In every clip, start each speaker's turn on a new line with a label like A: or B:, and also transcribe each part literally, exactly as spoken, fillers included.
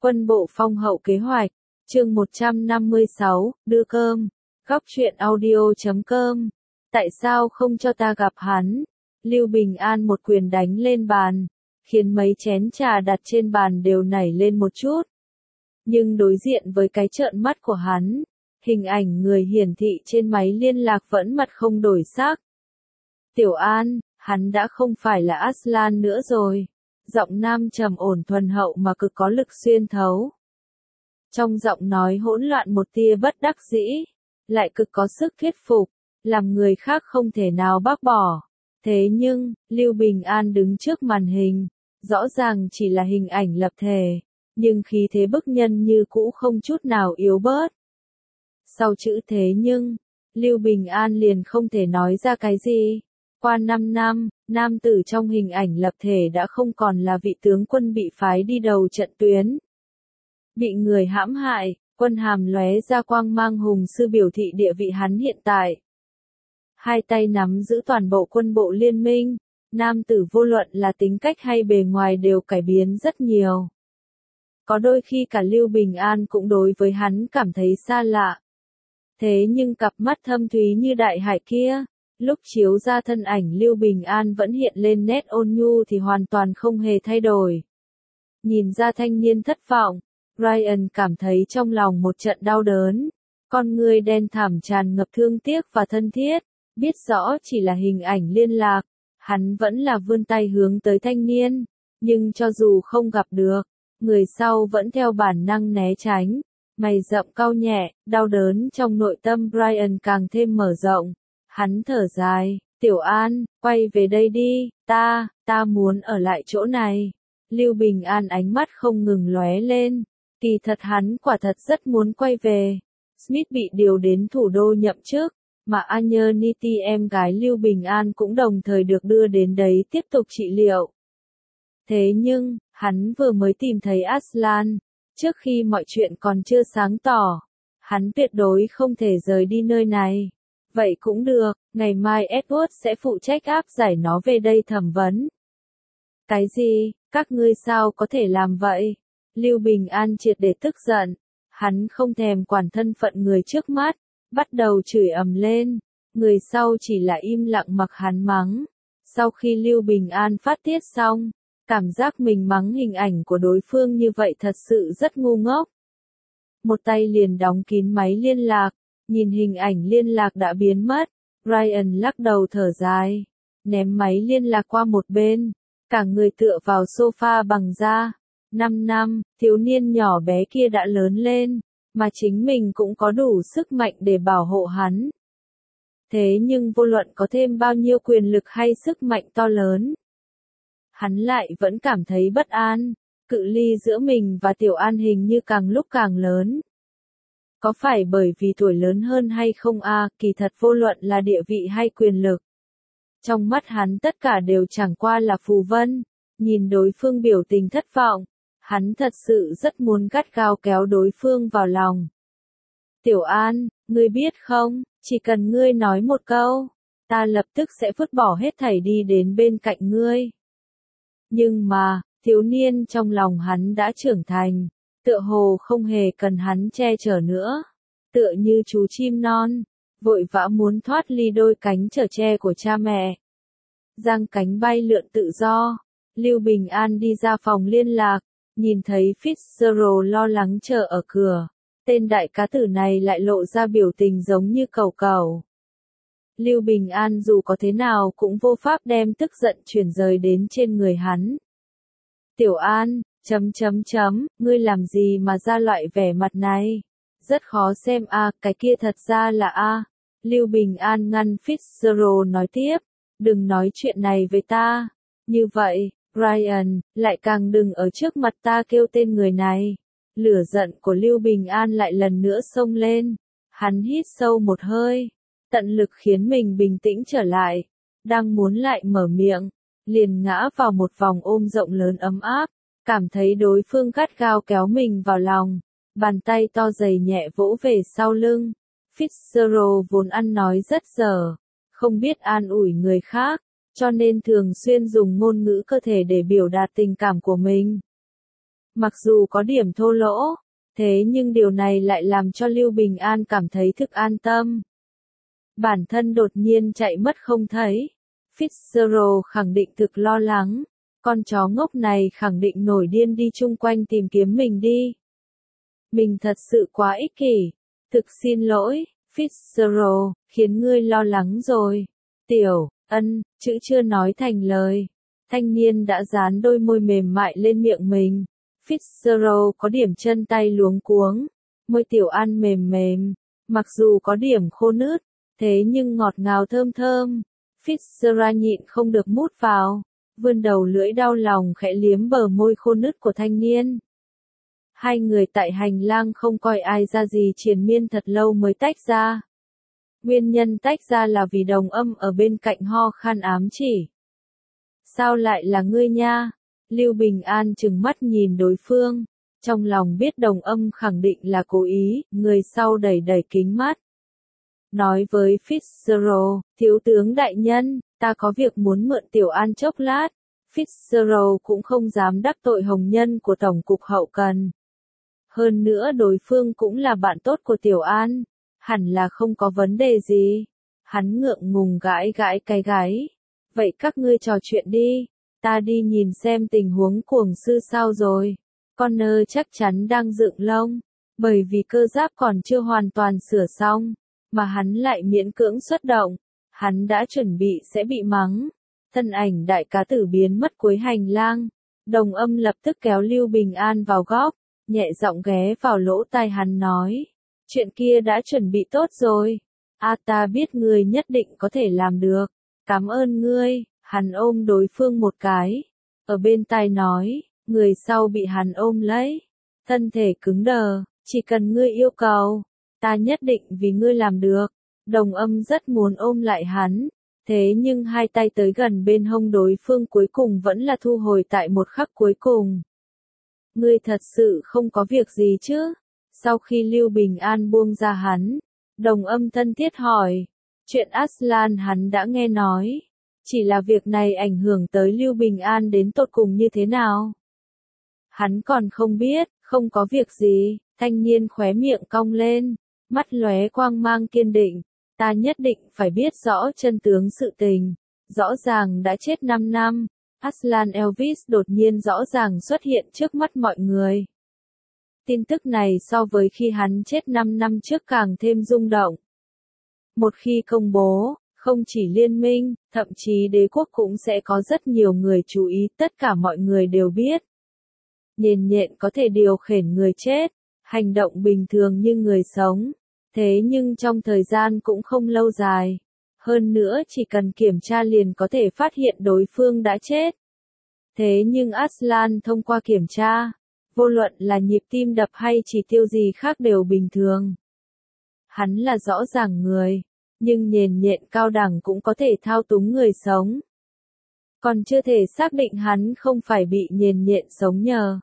A: Quân bộ phong hậu kế hoạch, chương một trăm năm mươi sáu, đưa cơm, góc truyện audio chấm com. Tại sao không cho ta gặp hắn? Lưu Bình An một quyền đánh lên bàn, khiến mấy chén trà đặt trên bàn đều nảy lên một chút. Nhưng đối diện với cái trợn mắt của hắn, hình ảnh người hiển thị trên máy liên lạc vẫn mặt không đổi sắc. Tiểu An, hắn đã không phải là Aslan nữa rồi. Giọng nam trầm ổn thuần hậu mà cực có lực xuyên thấu. Trong giọng nói hỗn loạn một tia bất đắc dĩ, lại cực có sức thuyết phục, làm người khác không thể nào bác bỏ. Thế nhưng, Lưu Bình An đứng trước màn hình, rõ ràng chỉ là hình ảnh lập thể, nhưng khí thế bức nhân như cũ không chút nào yếu bớt. Sau chữ thế nhưng, Lưu Bình An liền không thể nói ra cái gì. Qua năm năm, nam tử trong hình ảnh lập thể đã không còn là vị tướng quân bị phái đi đầu trận tuyến. Bị người hãm hại, quân hàm lóe ra quang mang hùng sư biểu thị địa vị hắn hiện tại. Hai tay nắm giữ toàn bộ quân bộ liên minh, nam tử vô luận là tính cách hay bề ngoài đều cải biến rất nhiều. Có đôi khi cả Lưu Bình An cũng đối với hắn cảm thấy xa lạ. Thế nhưng cặp mắt thâm thúy như đại hải kia, lúc chiếu ra thân ảnh Lưu Bình An vẫn hiện lên nét ôn nhu thì hoàn toàn không hề thay đổi. Nhìn ra thanh niên thất vọng, Ryan cảm thấy trong lòng một trận đau đớn. Con người đen thẳm tràn ngập thương tiếc và thân thiết, biết rõ chỉ là hình ảnh liên lạc, hắn vẫn là vươn tay hướng tới thanh niên, nhưng cho dù không gặp được, người sau vẫn theo bản năng né tránh, mày rậm cau nhẹ, đau đớn trong nội tâm Ryan càng thêm mở rộng. Hắn thở dài, Tiểu An, quay về đây đi, ta, ta muốn ở lại chỗ này. Lưu Bình An ánh mắt không ngừng lóe lên, kỳ thật hắn quả thật rất muốn quay về. Smith bị điều đến thủ đô nhậm chức, mà Anyaniti em gái Lưu Bình An cũng đồng thời được đưa đến đấy tiếp tục trị liệu. Thế nhưng, hắn vừa mới tìm thấy Aslan, trước khi mọi chuyện còn chưa sáng tỏ, hắn tuyệt đối không thể rời đi nơi này. Vậy cũng được, ngày mai Edward sẽ phụ trách áp giải nó về đây thẩm vấn. Cái gì, các ngươi sao có thể làm vậy? Lưu Bình An triệt để tức giận, hắn không thèm quản thân phận người trước mắt, bắt đầu chửi ầm lên, người sau chỉ là im lặng mặc hắn mắng. Sau khi Lưu Bình An phát tiết xong, cảm giác mình mắng hình ảnh của đối phương như vậy thật sự rất ngu ngốc. Một tay liền đóng kín máy liên lạc. Nhìn hình ảnh liên lạc đã biến mất, Ryan lắc đầu thở dài, ném máy liên lạc qua một bên, cả người tựa vào sofa bằng da. Năm năm, thiếu niên nhỏ bé kia đã lớn lên, mà chính mình cũng có đủ sức mạnh để bảo hộ hắn. Thế nhưng vô luận có thêm bao nhiêu quyền lực hay sức mạnh to lớn, hắn lại vẫn cảm thấy bất an, cự ly giữa mình và Tiểu An hình như càng lúc càng lớn. Có phải bởi vì tuổi lớn hơn hay không a? À, kỳ thật vô luận là địa vị hay quyền lực. Trong mắt hắn tất cả đều chẳng qua là phù vân, nhìn đối phương biểu tình thất vọng, hắn thật sự rất muốn gắt gao kéo đối phương vào lòng. Tiểu An, ngươi biết không, chỉ cần ngươi nói một câu, ta lập tức sẽ vứt bỏ hết thảy đi đến bên cạnh ngươi. Nhưng mà, thiếu niên trong lòng hắn đã trưởng thành. Tựa hồ không hề cần hắn che chở nữa, tựa như chú chim non, vội vã muốn thoát ly đôi cánh chở che của cha mẹ. Giang cánh bay lượn tự do, Lưu Bình An đi ra phòng liên lạc, nhìn thấy Fitzgerald lo lắng chờ ở cửa, tên đại cá tử này lại lộ ra biểu tình giống như cẩu cẩu. Lưu Bình An dù có thế nào cũng vô pháp đem tức giận chuyển rời đến trên người hắn. Tiểu An, chấm chấm chấm, ngươi làm gì mà ra loại vẻ mặt này? Rất khó xem a, à, cái kia thật ra là a. À. Lưu Bình An ngăn Fitzgerald nói tiếp, đừng nói chuyện này với ta. Như vậy, Ryan, lại càng đừng ở trước mặt ta kêu tên người này. Lửa giận của Lưu Bình An lại lần nữa xông lên. Hắn hít sâu một hơi, tận lực khiến mình bình tĩnh trở lại. Đang muốn lại mở miệng, liền ngã vào một vòng ôm rộng lớn ấm áp. Cảm thấy đối phương gắt gao kéo mình vào lòng, bàn tay to dày nhẹ vỗ về sau lưng. Fitzgerald vốn ăn nói rất dở, không biết an ủi người khác, cho nên thường xuyên dùng ngôn ngữ cơ thể để biểu đạt tình cảm của mình. Mặc dù có điểm thô lỗ, thế nhưng điều này lại làm cho Lưu Bình An cảm thấy thực an tâm. Bản thân đột nhiên chạy mất không thấy. Fitzgerald khẳng định thực lo lắng. Con chó ngốc này khẳng định nổi điên đi chung quanh tìm kiếm mình đi. Mình thật sự quá ích kỷ. Thực xin lỗi, Fitzgerald, khiến ngươi lo lắng rồi. Tiểu, ân, chữ chưa nói thành lời. Thanh niên đã dán đôi môi mềm mại lên miệng mình. Fitzgerald có điểm chân tay luống cuống. Môi Tiểu An mềm mềm. Mặc dù có điểm khô nứt, thế nhưng ngọt ngào thơm thơm. Fitzgerald nhịn không được mút vào. Vươn đầu lưỡi đau lòng khẽ liếm bờ môi khô nứt của thanh niên. Hai người tại hành lang không coi ai ra gì triền miên thật lâu mới tách ra. Nguyên nhân tách ra là vì Đồng Âm ở bên cạnh ho khan ám chỉ. Sao lại là ngươi nha? Lưu Bình An trừng mắt nhìn đối phương. Trong lòng biết Đồng Âm khẳng định là cố ý, người sau đẩy đẩy kính mắt. Nói với Fitzgerald, thiếu tướng đại nhân, ta có việc muốn mượn Tiểu An chốc lát. Fitzgerald cũng không dám đắc tội hồng nhân của Tổng cục hậu cần. Hơn nữa đối phương cũng là bạn tốt của Tiểu An, hẳn là không có vấn đề gì. Hắn ngượng ngùng gãi gãi cái gáy. Vậy các ngươi trò chuyện đi, ta đi nhìn xem tình huống cuồng sư sao rồi. Connor chắc chắn đang dựng lông, bởi vì cơ giáp còn chưa hoàn toàn sửa xong, mà hắn lại miễn cưỡng xuất động. Hắn đã chuẩn bị sẽ bị mắng. Thân ảnh đại cá tử biến mất cuối hành lang. Đồng Âm lập tức kéo Lưu Bình An vào góc, nhẹ giọng ghé vào lỗ tai hắn nói. Chuyện kia đã chuẩn bị tốt rồi. A ta biết ngươi nhất định có thể làm được. Cảm ơn ngươi. Hắn ôm đối phương một cái. Ở bên tai nói, người sau bị hắn ôm lấy. Thân thể cứng đờ, chỉ cần ngươi yêu cầu, ta nhất định vì ngươi làm được. Đồng Âm rất muốn ôm lại hắn. Thế nhưng hai tay tới gần bên hông đối phương cuối cùng vẫn là thu hồi tại một khắc cuối cùng. Ngươi thật sự không có việc gì chứ? Sau khi Lưu Bình An buông ra hắn, Đồng Âm thân thiết hỏi. Chuyện Aslan hắn đã nghe nói. Chỉ là việc này ảnh hưởng tới Lưu Bình An đến tột cùng như thế nào? Hắn còn không biết, không có việc gì. Thanh niên khóe miệng cong lên, mắt lóe quang mang kiên định. Ta nhất định phải biết rõ chân tướng sự tình. Rõ ràng đã chết năm năm, Aslan Elvis đột nhiên rõ ràng xuất hiện trước mắt mọi người. Tin tức này so với khi hắn chết năm năm trước càng thêm rung động. Một khi công bố, không chỉ liên minh, thậm chí đế quốc cũng sẽ có rất nhiều người chú ý, tất cả mọi người đều biết. Nhện nhện có thể điều khiển người chết, hành động bình thường như người sống. Thế nhưng trong thời gian cũng không lâu dài. Hơn nữa chỉ cần kiểm tra liền có thể phát hiện đối phương đã chết. Thế nhưng Aslan thông qua kiểm tra, vô luận là nhịp tim đập hay chỉ tiêu gì khác đều bình thường. Hắn là rõ ràng người, nhưng nhện nhện cao đẳng cũng có thể thao túng người sống. Còn chưa thể xác định hắn không phải bị nhện nhện sống nhờ.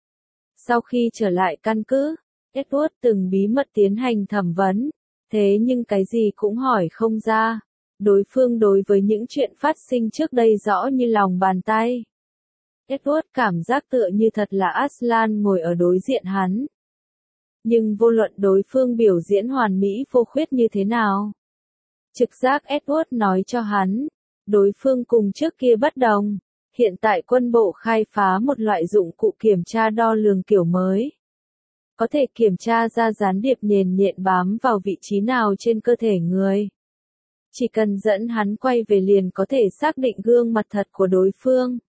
A: Sau khi trở lại căn cứ, Edward từng bí mật tiến hành thẩm vấn, thế nhưng cái gì cũng hỏi không ra. Đối phương đối với những chuyện phát sinh trước đây rõ như lòng bàn tay. Edward cảm giác tựa như thật là Aslan ngồi ở đối diện hắn. Nhưng vô luận đối phương biểu diễn hoàn mỹ vô khuyết như thế nào. Trực giác Edward nói cho hắn, đối phương cùng trước kia bất đồng. Hiện tại quân bộ khai phá một loại dụng cụ kiểm tra đo lường kiểu mới. Có thể kiểm tra ra gián điệp nhện nhện bám vào vị trí nào trên cơ thể người. Chỉ cần dẫn hắn quay về liền có thể xác định gương mặt thật của đối phương.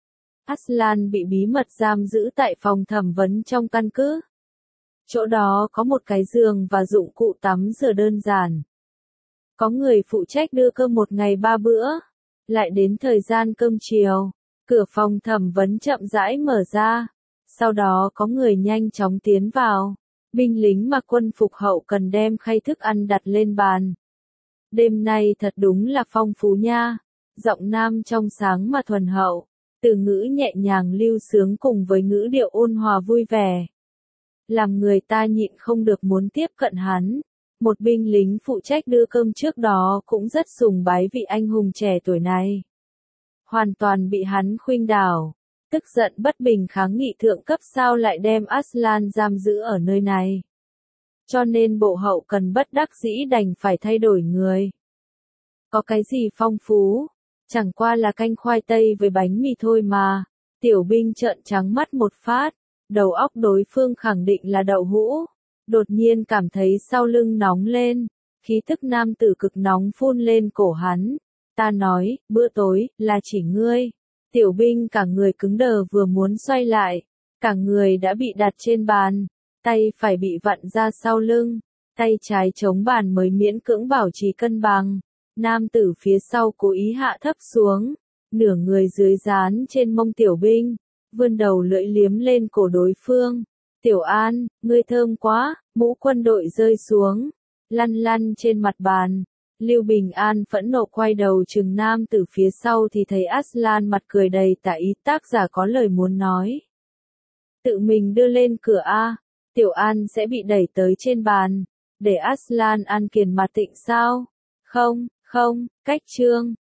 A: Aslan bị bí mật giam giữ tại phòng thẩm vấn trong căn cứ. Chỗ đó có một cái giường và dụng cụ tắm rửa đơn giản. Có người phụ trách đưa cơm một ngày ba bữa. Lại đến thời gian cơm chiều, cửa phòng thẩm vấn chậm rãi mở ra. Sau đó có người nhanh chóng tiến vào. Binh lính mặc quân phục hậu cần đem khay thức ăn đặt lên bàn. Đêm nay thật đúng là phong phú nha. Giọng nam trong sáng mà thuần hậu. Từ ngữ nhẹ nhàng lưu sướng cùng với ngữ điệu ôn hòa vui vẻ. Làm người ta nhịn không được muốn tiếp cận hắn. Một binh lính phụ trách đưa cơm trước đó cũng rất sùng bái vị anh hùng trẻ tuổi này. Hoàn toàn bị hắn khuynh đảo. tức giận bất bình kháng nghị thượng cấp sao lại đem Aslan giam giữ ở nơi này. Cho nên bộ hậu cần bất đắc dĩ đành phải thay đổi người. Có cái gì phong phú, chẳng qua là canh khoai tây với bánh mì thôi mà. Tiểu binh trợn trắng mắt một phát, đầu óc đối phương khẳng định là đậu hũ. Đột nhiên cảm thấy sau lưng nóng lên, khí thức nam tử cực nóng phun lên cổ hắn. Ta nói, bữa tối, là chỉ ngươi. Tiểu binh cả người cứng đờ vừa muốn xoay lại, cả người đã bị đặt trên bàn, tay phải bị vặn ra sau lưng, tay trái chống bàn mới miễn cưỡng bảo trì cân bằng. Nam tử phía sau cố ý hạ thấp xuống, nửa người dưới dán trên mông tiểu binh, vươn đầu lưỡi liếm lên cổ đối phương. Tiểu An, ngươi thơm quá, mũ quân đội rơi xuống, lăn lăn trên mặt bàn. Lưu Bình An phẫn nộ quay đầu trừng nam tử phía sau thì thấy Aslan mặt cười đầy tà ý, tác giả có lời muốn nói. Tự mình đưa lên cửa A, Tiểu An sẽ bị đẩy tới trên bàn, để Aslan ăn kiền mặt tịnh sao? Không, không, cách chương.